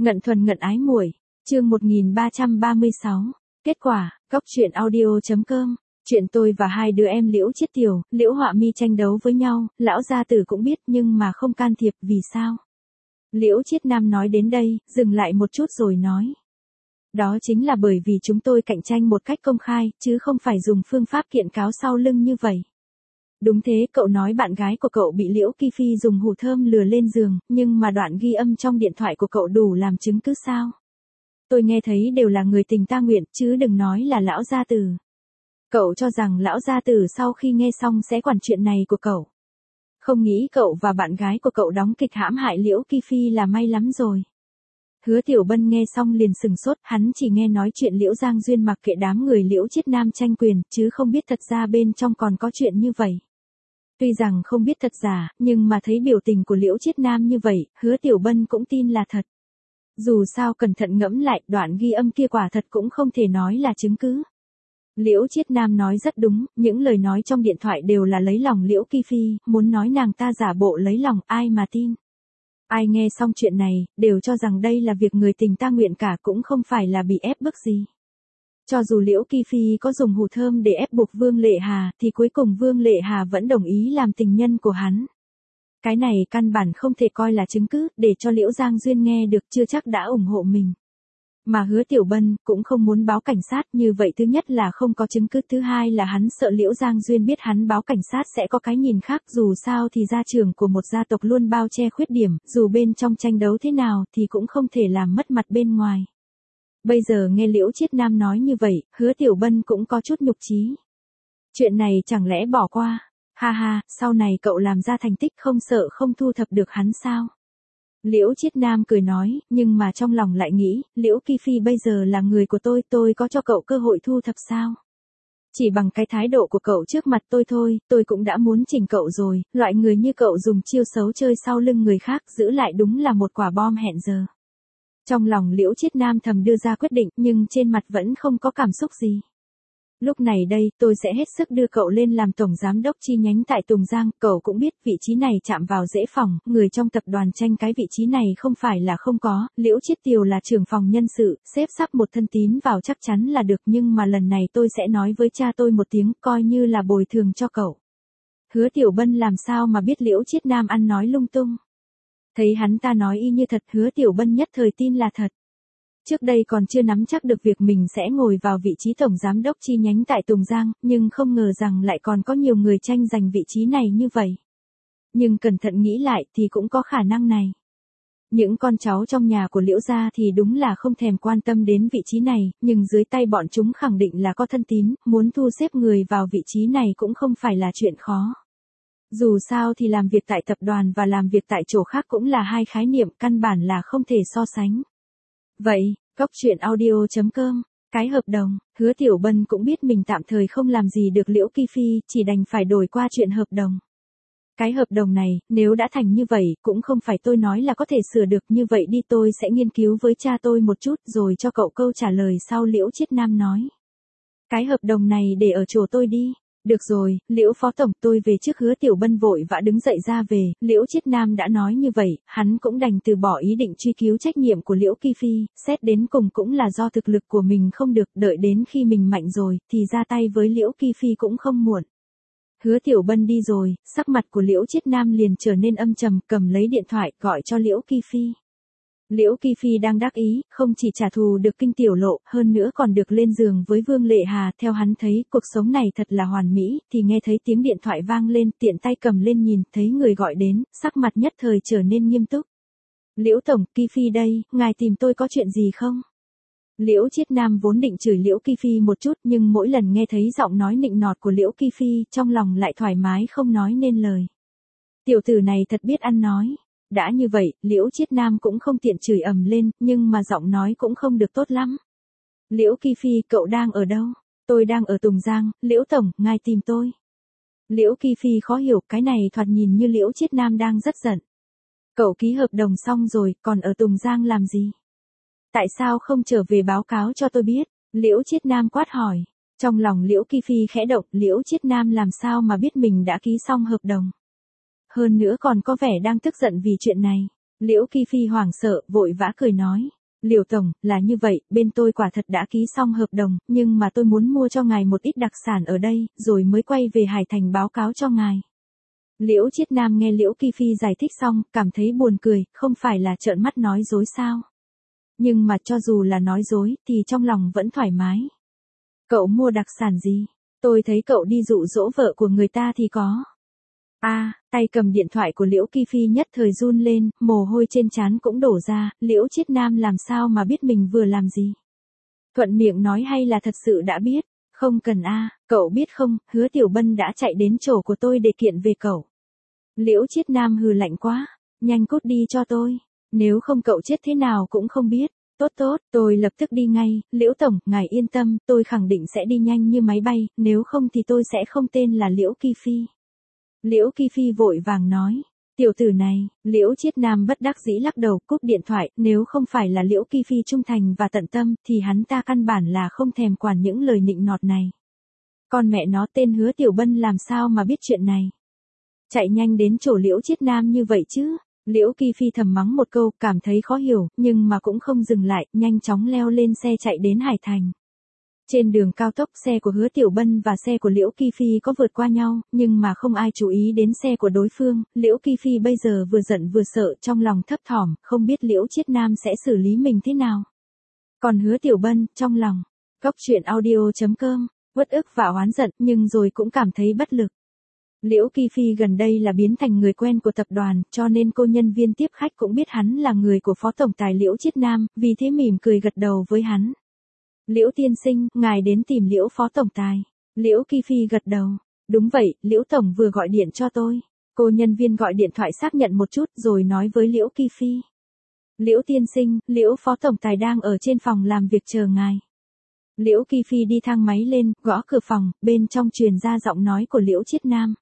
Ngận thuần ngận ái muội, chương 1336. Kết quả, góc truyện audio.com. Chuyện tôi và hai đứa em Liễu Chiết Tiểu, Liễu Họa Mi tranh đấu với nhau, lão gia tử cũng biết nhưng mà không can thiệp, vì sao? Liễu Chiết Nam nói đến đây, dừng lại một chút rồi nói. Đó chính là bởi vì chúng tôi cạnh tranh một cách công khai, chứ không phải dùng phương pháp kiện cáo sau lưng như vậy. Đúng thế, cậu nói bạn gái của cậu bị Liễu Kỳ Phi dùng hủ thơm lừa lên giường, nhưng mà đoạn ghi âm trong điện thoại của cậu đủ làm chứng cứ sao? Tôi nghe thấy đều là người tình ta nguyện, chứ đừng nói là lão gia tử. Cậu cho rằng lão gia tử sau khi nghe xong sẽ quản chuyện này của cậu. Không nghĩ cậu và bạn gái của cậu đóng kịch hãm hại Liễu Kỳ Phi là may lắm rồi. Hứa Tiểu Bân nghe xong liền sừng sốt, hắn chỉ nghe nói chuyện Liễu Giang Duyên mặc kệ đám người Liễu Chiết Nam tranh quyền, chứ không biết thật ra bên trong còn có chuyện như vậy. Tuy rằng không biết thật giả, nhưng mà thấy biểu tình của Liễu Chiết Nam như vậy, Hứa Tiểu Bân cũng tin là thật. Dù sao cẩn thận ngẫm lại, đoạn ghi âm kia quả thật cũng không thể nói là chứng cứ. Liễu Chiết Nam nói rất đúng, những lời nói trong điện thoại đều là lấy lòng Liễu Kỳ Phi, muốn nói nàng ta giả bộ lấy lòng, ai mà tin. Ai nghe xong chuyện này, đều cho rằng đây là việc người tình ta nguyện cả, cũng không phải là bị ép bức gì. Cho dù Liễu Kỳ Phi có dùng hủ thơm để ép buộc Vương Lệ Hà, thì cuối cùng Vương Lệ Hà vẫn đồng ý làm tình nhân của hắn. Cái này căn bản không thể coi là chứng cứ, để cho Liễu Giang Duyên nghe được chưa chắc đã ủng hộ mình. Mà Hứa Tiểu Bân cũng không muốn báo cảnh sát, như vậy thứ nhất là không có chứng cứ, thứ hai là hắn sợ Liễu Giang Duyên biết hắn báo cảnh sát sẽ có cái nhìn khác, dù sao thì gia trưởng của một gia tộc luôn bao che khuyết điểm, dù bên trong tranh đấu thế nào thì cũng không thể làm mất mặt bên ngoài. Bây giờ nghe Liễu Chiết Nam nói như vậy, Hứa Tiểu Bân cũng có chút nhục chí. Chuyện này chẳng lẽ bỏ qua, ha ha, sau này cậu làm ra thành tích không sợ không thu thập được hắn sao? Liễu Chiết Nam cười nói, nhưng mà trong lòng lại nghĩ, Liễu Kỳ Phi bây giờ là người của tôi có cho cậu cơ hội thu thập sao? Chỉ bằng cái thái độ của cậu trước mặt tôi thôi, tôi cũng đã muốn chỉnh cậu rồi, loại người như cậu dùng chiêu xấu chơi sau lưng người khác, giữ lại đúng là một quả bom hẹn giờ. Trong lòng Liễu Chiết Nam thầm đưa ra quyết định, nhưng trên mặt vẫn không có cảm xúc gì. Lúc này đây, tôi sẽ hết sức đưa cậu lên làm tổng giám đốc chi nhánh tại Tùng Giang, cậu cũng biết vị trí này chạm vào dễ phòng, người trong tập đoàn tranh cái vị trí này không phải là không có, Liễu Chiết Tiều là trưởng phòng nhân sự, xếp sắp một thân tín vào chắc chắn là được, nhưng mà lần này tôi sẽ nói với cha tôi một tiếng, coi như là bồi thường cho cậu. Hứa Tiểu Bân làm sao mà biết Liễu Chiết Nam ăn nói lung tung. Thấy hắn ta nói y như thật, Hứa Tiểu Bân nhất thời tin là thật. Trước đây còn chưa nắm chắc được việc mình sẽ ngồi vào vị trí tổng giám đốc chi nhánh tại Tùng Giang, nhưng không ngờ rằng lại còn có nhiều người tranh giành vị trí này như vậy. Nhưng cẩn thận nghĩ lại thì cũng có khả năng này. Những con cháu trong nhà của Liễu gia thì đúng là không thèm quan tâm đến vị trí này, nhưng dưới tay bọn chúng khẳng định là có thân tín, muốn thu xếp người vào vị trí này cũng không phải là chuyện khó. Dù sao thì làm việc tại tập đoàn và làm việc tại chỗ khác cũng là hai khái niệm, căn bản là không thể so sánh. Vậy, góc truyện audio.com, cái hợp đồng, Hứa Tiểu Bân cũng biết mình tạm thời không làm gì được Liễu Kỳ Phi, chỉ đành phải đổi qua chuyện hợp đồng. Cái hợp đồng này, nếu đã thành như vậy, cũng không phải tôi nói là có thể sửa được, như vậy đi, tôi sẽ nghiên cứu với cha tôi một chút rồi cho cậu câu trả lời sau. Liễu Chiết Nam nói. Cái hợp đồng này để ở chỗ tôi đi. Được rồi, Liễu Phó Tổng, tôi về trước. Hứa Tiểu Bân vội vã đứng dậy ra về, Liễu Chiết Nam đã nói như vậy, hắn cũng đành từ bỏ ý định truy cứu trách nhiệm của Liễu Kỳ Phi, xét đến cùng cũng là do thực lực của mình không được, đợi đến khi mình mạnh rồi, thì ra tay với Liễu Kỳ Phi cũng không muộn. Hứa Tiểu Bân đi rồi, sắc mặt của Liễu Chiết Nam liền trở nên âm trầm, cầm lấy điện thoại, gọi cho Liễu Kỳ Phi. Liễu Kỳ Phi đang đắc ý, không chỉ trả thù được Kinh Tiểu Lộ, hơn nữa còn được lên giường với Vương Lệ Hà, theo hắn thấy, cuộc sống này thật là hoàn mỹ, thì nghe thấy tiếng điện thoại vang lên, tiện tay cầm lên nhìn, thấy người gọi đến, sắc mặt nhất thời trở nên nghiêm túc. Liễu Tổng, Kỳ Phi đây, ngài tìm tôi có chuyện gì không? Liễu Chiết Nam vốn định chửi Liễu Kỳ Phi một chút, nhưng mỗi lần nghe thấy giọng nói nịnh nọt của Liễu Kỳ Phi, trong lòng lại thoải mái không nói nên lời. Tiểu tử này thật biết ăn nói. Đã như vậy, Liễu Chiết Nam cũng không tiện chửi ầm lên, nhưng mà giọng nói cũng không được tốt lắm. Liễu Kỳ Phi, cậu đang ở đâu? Tôi đang ở Tùng Giang, Liễu Tổng, ngài tìm tôi. Liễu Kỳ Phi khó hiểu, cái này thoạt nhìn như Liễu Chiết Nam đang rất giận. Cậu ký hợp đồng xong rồi, còn ở Tùng Giang làm gì? Tại sao không trở về báo cáo cho tôi biết? Liễu Chiết Nam quát hỏi. Trong lòng Liễu Kỳ Phi khẽ động, Liễu Chiết Nam làm sao mà biết mình đã ký xong hợp đồng. Hơn nữa còn có vẻ đang tức giận vì chuyện này. Liễu Kỳ Phi hoảng sợ, vội vã cười nói. Liễu tổng, là như vậy, bên tôi quả thật đã ký xong hợp đồng, nhưng mà tôi muốn mua cho ngài một ít đặc sản ở đây, rồi mới quay về Hải Thành báo cáo cho ngài. Liễu Chiết Nam nghe Liễu Kỳ Phi giải thích xong, cảm thấy buồn cười, không phải là trợn mắt nói dối sao. Nhưng mà cho dù là nói dối, thì trong lòng vẫn thoải mái. Cậu mua đặc sản gì? Tôi thấy cậu đi dụ dỗ vợ của người ta thì có. Tay cầm điện thoại của Liễu Kỳ Phi nhất thời run lên, mồ hôi trên trán cũng đổ ra, Liễu Chiết Nam làm sao mà biết mình vừa làm gì. Thuận miệng nói hay là thật sự đã biết, không cần cậu biết không, Hứa Tiểu Bân đã chạy đến chỗ của tôi để kiện về cậu. Liễu Chiết Nam hừ lạnh quá, nhanh cút đi cho tôi, nếu không cậu chết thế nào cũng không biết. Tốt, tôi lập tức đi ngay, Liễu tổng, ngài yên tâm, tôi khẳng định sẽ đi nhanh như máy bay, nếu không thì tôi sẽ không tên là Liễu Kỳ Phi. Liễu Kỳ Phi vội vàng nói, tiểu tử này, Liễu Chiết Nam bất đắc dĩ lắc đầu, cúp điện thoại, nếu không phải là Liễu Kỳ Phi trung thành và tận tâm, thì hắn ta căn bản là không thèm quản những lời nịnh nọt này. Con mẹ nó tên Hứa Tiểu Bân làm sao mà biết chuyện này. Chạy nhanh đến chỗ Liễu Chiết Nam như vậy chứ. Liễu Kỳ Phi thầm mắng một câu, cảm thấy khó hiểu, nhưng mà cũng không dừng lại, nhanh chóng leo lên xe chạy đến Hải Thành. Trên đường cao tốc, xe của Hứa Tiểu Bân và xe của Liễu Kỳ Phi có vượt qua nhau, nhưng mà không ai chú ý đến xe của đối phương. Liễu Kỳ Phi bây giờ vừa giận vừa sợ, trong lòng thấp thỏm, không biết Liễu Chiết Nam sẽ xử lý mình thế nào. Còn Hứa Tiểu Bân, trong lòng, Goctruyện.audio.com, uất ức và oán giận, nhưng rồi cũng cảm thấy bất lực. Liễu Kỳ Phi gần đây là biến thành người quen của tập đoàn, cho nên cô nhân viên tiếp khách cũng biết hắn là người của Phó Tổng Tài Liễu Chiết Nam, vì thế mỉm cười gật đầu với hắn. Liễu tiên sinh, ngài đến tìm Liễu Phó Tổng Tài. Liễu Kỳ Phi gật đầu. Đúng vậy, Liễu Tổng vừa gọi điện cho tôi. Cô nhân viên gọi điện thoại xác nhận một chút rồi nói với Liễu Kỳ Phi. Liễu tiên sinh, Liễu Phó Tổng Tài đang ở trên phòng làm việc chờ ngài. Liễu Kỳ Phi đi thang máy lên, gõ cửa phòng, bên trong truyền ra giọng nói của Liễu Chiết Nam.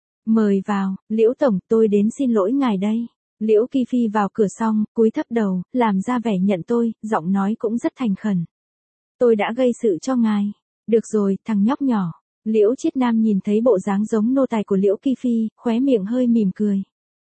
Mời vào, Liễu Tổng, tôi đến xin lỗi ngài đây. Liễu Kỳ Phi vào cửa xong, cúi thấp đầu, làm ra vẻ nhận tôi, giọng nói cũng rất thành khẩn. Tôi đã gây sự cho ngài. Được rồi, thằng nhóc nhỏ. Liễu Chiết Nam nhìn thấy bộ dáng giống nô tài của Liễu Kỳ Phi, khóe miệng hơi mỉm cười.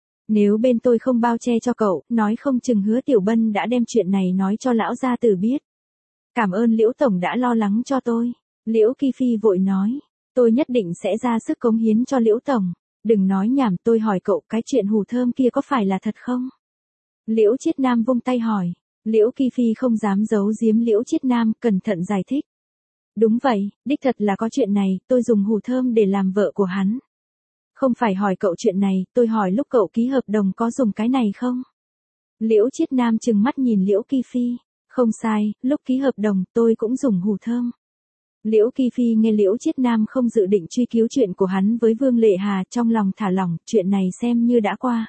Nếu bên tôi không bao che cho cậu, nói không chừng Hứa Tiểu Bân đã đem chuyện này nói cho lão gia tử biết. Cảm ơn Liễu Tổng đã lo lắng cho tôi. Liễu Kỳ Phi vội nói. Tôi nhất định sẽ ra sức cống hiến cho Liễu Tổng. Đừng nói nhảm, tôi hỏi cậu, cái chuyện hủ thơm kia có phải là thật không? Liễu Chiết Nam vung tay hỏi. Liễu Kỳ Phi không dám giấu giếm Liễu Chiết Nam, cẩn thận giải thích. Đúng vậy, đích thật là có chuyện này, tôi dùng hủ thơm để làm vợ của hắn. Không phải hỏi cậu chuyện này, tôi hỏi lúc cậu ký hợp đồng có dùng cái này không? Liễu Chiết Nam trừng mắt nhìn Liễu Kỳ Phi. Không sai, lúc ký hợp đồng tôi cũng dùng hủ thơm. Liễu Kỳ Phi nghe Liễu Chiết Nam không dự định truy cứu chuyện của hắn với Vương Lệ Hà, trong lòng thả lỏng, chuyện này xem như đã qua.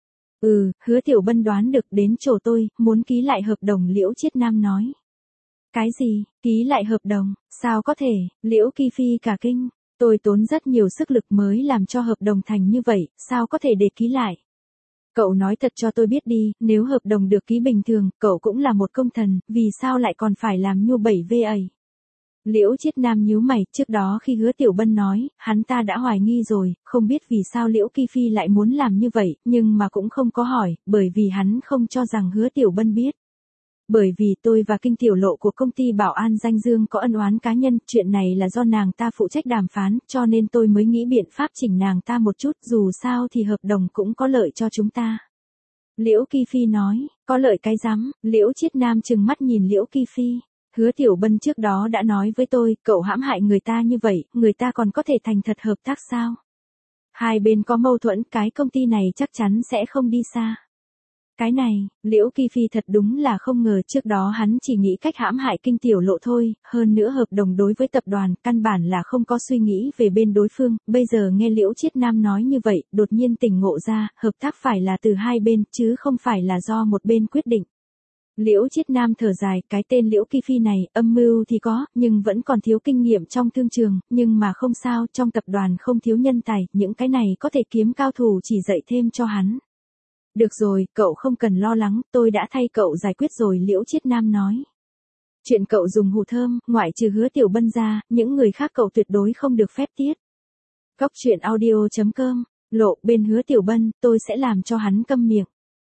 Hứa Tiểu Bân đoán được đến chỗ tôi, muốn ký lại hợp đồng, Liễu Chiết Nam nói. Cái gì, ký lại hợp đồng, sao có thể, Liễu Kỳ Phi cả kinh. Tôi tốn rất nhiều sức lực mới làm cho hợp đồng thành như vậy, sao có thể để ký lại. Cậu nói thật cho tôi biết đi, nếu hợp đồng được ký bình thường, cậu cũng là một công thần, vì sao lại còn phải làm nhu 7V? Liễu Chiết Nam nhíu mày, trước đó khi Hứa Tiểu Bân nói, hắn ta đã hoài nghi rồi, không biết vì sao Liễu Kỳ Phi lại muốn làm như vậy, nhưng mà cũng không có hỏi, bởi vì hắn không cho rằng Hứa Tiểu Bân biết. Bởi vì tôi và Kinh Tiểu Lộ của công ty Bảo An Danh Dương có ân oán cá nhân, chuyện này là do nàng ta phụ trách đàm phán, cho nên tôi mới nghĩ biện pháp chỉnh nàng ta một chút, dù sao thì hợp đồng cũng có lợi cho chúng ta. Liễu Kỳ Phi nói, có lợi cái rắm, Liễu Chiết Nam trừng mắt nhìn Liễu Kỳ Phi. Hứa Tiểu Bân trước đó đã nói với tôi, cậu hãm hại người ta như vậy, người ta còn có thể thành thật hợp tác sao? Hai bên có mâu thuẫn, cái công ty này chắc chắn sẽ không đi xa. Cái này, Liễu Kỳ Phi thật đúng là không ngờ, trước đó hắn chỉ nghĩ cách hãm hại Kinh Tiểu Lộ thôi, hơn nữa hợp đồng đối với tập đoàn, căn bản là không có suy nghĩ về bên đối phương, bây giờ nghe Liễu Chiết Nam nói như vậy, đột nhiên tỉnh ngộ ra, hợp tác phải là từ hai bên, chứ không phải là do một bên quyết định. Liễu Chiết Nam thở dài, cái tên Liễu Kỳ Phi này, âm mưu thì có, nhưng vẫn còn thiếu kinh nghiệm trong thương trường, nhưng mà không sao, trong tập đoàn không thiếu nhân tài, những cái này có thể kiếm cao thủ chỉ dạy thêm cho hắn. Được rồi, cậu không cần lo lắng, tôi đã thay cậu giải quyết rồi, Liễu Chiết Nam nói. Chuyện cậu dùng hủ thơm, ngoại trừ Hứa Tiểu Bân ra, những người khác cậu tuyệt đối không được phép tiết. Goctruyện.audio.com, Lộ, bên Hứa Tiểu Bân, tôi sẽ làm cho hắn câm miệng.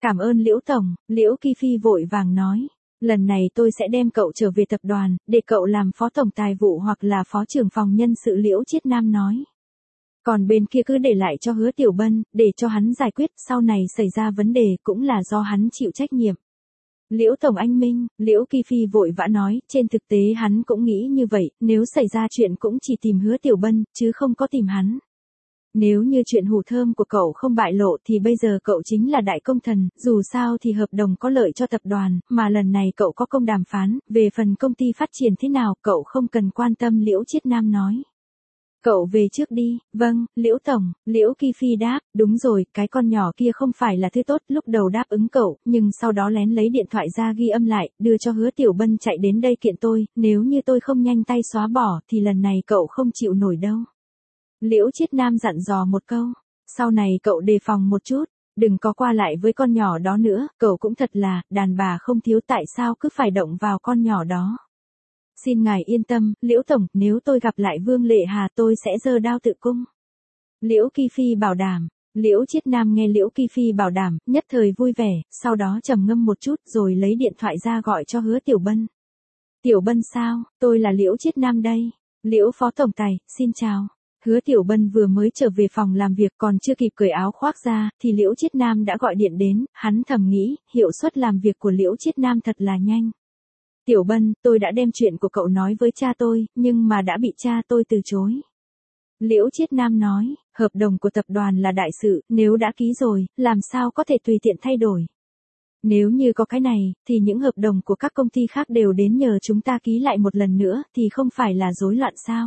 Cảm ơn Liễu Tổng, Liễu Kỳ Phi vội vàng nói. Lần này tôi sẽ đem cậu trở về tập đoàn, để cậu làm phó tổng tài vụ hoặc là phó trưởng phòng nhân sự, Liễu Chiết Nam nói. Còn bên kia cứ để lại cho Hứa Tiểu Bân, để cho hắn giải quyết, sau này xảy ra vấn đề cũng là do hắn chịu trách nhiệm. Liễu Tổng anh minh, Liễu Kỳ Phi vội vã nói, trên thực tế hắn cũng nghĩ như vậy, nếu xảy ra chuyện cũng chỉ tìm Hứa Tiểu Bân, chứ không có tìm hắn. Nếu như chuyện hủ thơm của cậu không bại lộ thì bây giờ cậu chính là đại công thần, dù sao thì hợp đồng có lợi cho tập đoàn, mà lần này cậu có công đàm phán, về phần công ty phát triển thế nào cậu không cần quan tâm, Liễu Chiết Nam nói. Cậu về trước đi, vâng, Liễu Tổng, Liễu Kỳ Phi đáp, đúng rồi, cái con nhỏ kia không phải là thứ tốt, lúc đầu đáp ứng cậu, nhưng sau đó lén lấy điện thoại ra ghi âm lại, đưa cho Hứa Tiểu Bân chạy đến đây kiện tôi, nếu như tôi không nhanh tay xóa bỏ thì lần này cậu không chịu nổi đâu. Liễu Chiết Nam dặn dò một câu, sau này cậu đề phòng một chút, đừng có qua lại với con nhỏ đó nữa, cậu cũng thật là, đàn bà không thiếu tại sao cứ phải động vào con nhỏ đó. Xin ngài yên tâm, Liễu Tổng, nếu tôi gặp lại Vương Lệ Hà tôi sẽ giơ đao tự cung. Liễu Kỳ Phi bảo đảm. Liễu Chiết Nam nghe Liễu Kỳ Phi bảo đảm, nhất thời vui vẻ, sau đó trầm ngâm một chút rồi lấy điện thoại ra gọi cho Hứa Tiểu Bân. Tiểu Bân sao, tôi là Liễu Chiết Nam đây. Liễu Phó Tổng Tài, xin chào. Hứa Tiểu Bân vừa mới trở về phòng làm việc còn chưa kịp cởi áo khoác ra, thì Liễu Chiết Nam đã gọi điện đến, hắn thầm nghĩ, hiệu suất làm việc của Liễu Chiết Nam thật là nhanh. Tiểu Bân, tôi đã đem chuyện của cậu nói với cha tôi, nhưng mà đã bị cha tôi từ chối. Liễu Chiết Nam nói, hợp đồng của tập đoàn là đại sự, nếu đã ký rồi, làm sao có thể tùy tiện thay đổi. Nếu như có cái này, thì những hợp đồng của các công ty khác đều đến nhờ chúng ta ký lại một lần nữa, thì không phải là rối loạn sao?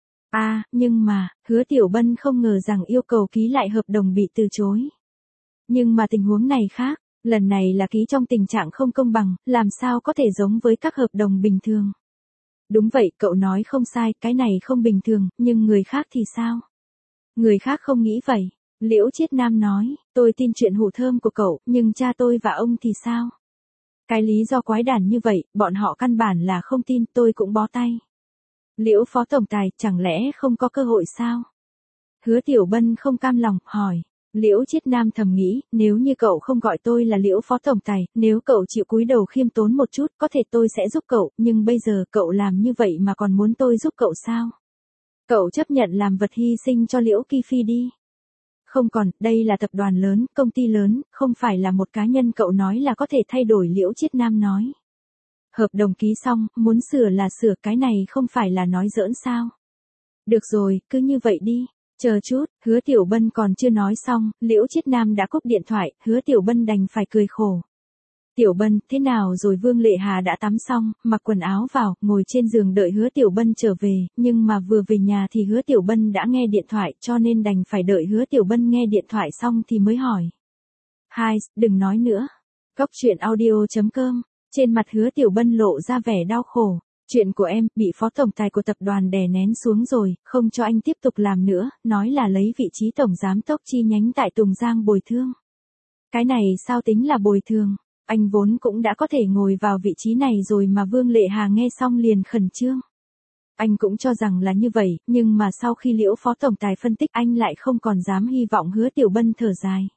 Nhưng mà, Hứa Tiểu Bân không ngờ rằng yêu cầu ký lại hợp đồng bị từ chối. Nhưng mà tình huống này khác, lần này là ký trong tình trạng không công bằng, làm sao có thể giống với các hợp đồng bình thường. Đúng vậy, cậu nói không sai, cái này không bình thường, nhưng người khác thì sao? Người khác không nghĩ vậy. Liễu Chiết Nam nói, tôi tin chuyện hủ thơm của cậu, nhưng cha tôi và ông thì sao? Cái lý do quái đản như vậy, bọn họ căn bản là không tin, tôi cũng bó tay. Liễu Phó Tổng Tài, chẳng lẽ không có cơ hội sao? Hứa Tiểu Bân không cam lòng, hỏi. Liễu Chiết Nam thầm nghĩ, nếu như cậu không gọi tôi là Liễu Phó Tổng Tài, nếu cậu chịu cúi đầu khiêm tốn một chút, có thể tôi sẽ giúp cậu, nhưng bây giờ cậu làm như vậy mà còn muốn tôi giúp cậu sao? Cậu chấp nhận làm vật hy sinh cho Liễu Kỳ Phi đi. Không còn, đây là tập đoàn lớn, công ty lớn, không phải là một cá nhân cậu nói là có thể thay đổi, Liễu Chiết Nam nói. Hợp đồng ký xong, muốn sửa là sửa, cái này không phải là nói giỡn sao? Được rồi, cứ như vậy đi. Chờ chút, Hứa Tiểu Bân còn chưa nói xong, Liễu Chiết Nam đã cúp điện thoại, Hứa Tiểu Bân đành phải cười khổ. Tiểu Bân, thế nào rồi? Vương Lệ Hà đã tắm xong, mặc quần áo vào, ngồi trên giường đợi Hứa Tiểu Bân trở về, nhưng mà vừa về nhà thì Hứa Tiểu Bân đã nghe điện thoại, cho nên đành phải đợi Hứa Tiểu Bân nghe điện thoại xong thì mới hỏi. Hai, đừng nói nữa. Cóc truyện audio.com, trên mặt Hứa Tiểu Bân lộ ra vẻ đau khổ. Chuyện của em, bị phó tổng tài của tập đoàn đè nén xuống rồi, không cho anh tiếp tục làm nữa, nói là lấy vị trí tổng giám đốc chi nhánh tại Tùng Giang bồi thường. Cái này sao tính là bồi thường? Anh vốn cũng đã có thể ngồi vào vị trí này rồi mà. Vương Lệ Hà nghe xong liền khẩn trương. Anh cũng cho rằng là như vậy, nhưng mà sau khi Liễu Phó Tổng Tài phân tích anh lại không còn dám hy vọng. Hứa Tiểu Bân thở dài.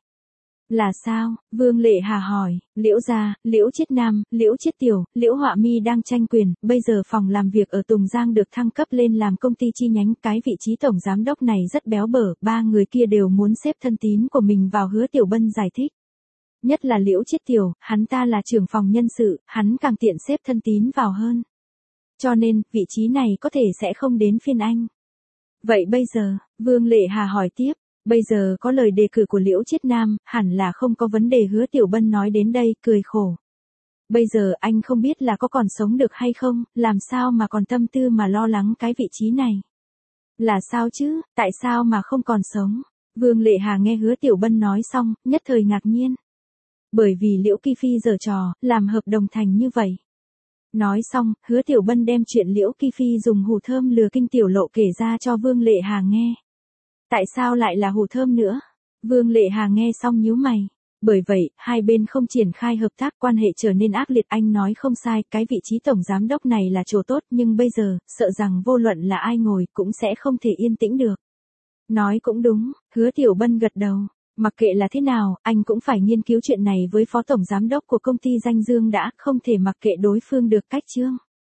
Là sao? Vương Lệ Hà hỏi. Liễu gia, Liễu Chiết Nam, Liễu Chiết Tiểu, Liễu Họa Mi đang tranh quyền, bây giờ phòng làm việc ở Tùng Giang được thăng cấp lên làm công ty chi nhánh, cái vị trí tổng giám đốc này rất béo bở, ba người kia đều muốn xếp thân tín của mình vào. Hứa Tiểu Bân giải thích. Nhất là Liễu Chiết Tiểu, hắn ta là trưởng phòng nhân sự, hắn càng tiện xếp thân tín vào hơn. Cho nên, vị trí này có thể sẽ không đến phiên anh. Vậy bây giờ, Vương Lệ Hà hỏi tiếp. Bây giờ có lời đề cử của Liễu Chiết Nam, hẳn là không có vấn đề. Hứa Tiểu Bân nói đến đây, cười khổ. Bây giờ anh không biết là có còn sống được hay không, làm sao mà còn tâm tư mà lo lắng cái vị trí này. Là sao chứ, tại sao mà không còn sống? Vương Lệ Hà nghe Hứa Tiểu Bân nói xong, nhất thời ngạc nhiên. Bởi vì Liễu Kỳ Phi giở trò, làm hợp đồng thành như vậy. Nói xong, Hứa Tiểu Bân đem chuyện Liễu Kỳ Phi dùng hủ thơm lừa kinh tiểu lộ kể ra cho Vương Lệ Hà nghe. Tại sao lại là hủ thơm nữa? Vương Lệ Hà nghe xong nhíu mày. Bởi vậy, hai bên không triển khai hợp tác, quan hệ trở nên ác liệt. Anh nói không sai, cái vị trí tổng giám đốc này là chỗ tốt, nhưng bây giờ, sợ rằng vô luận là ai ngồi, cũng sẽ không thể yên tĩnh được. Nói cũng đúng, Hứa Tiểu Bân gật đầu. Mặc kệ là thế nào, anh cũng phải nghiên cứu chuyện này với phó tổng giám đốc của công ty danh Dương đã, không thể mặc kệ đối phương được cách Trương.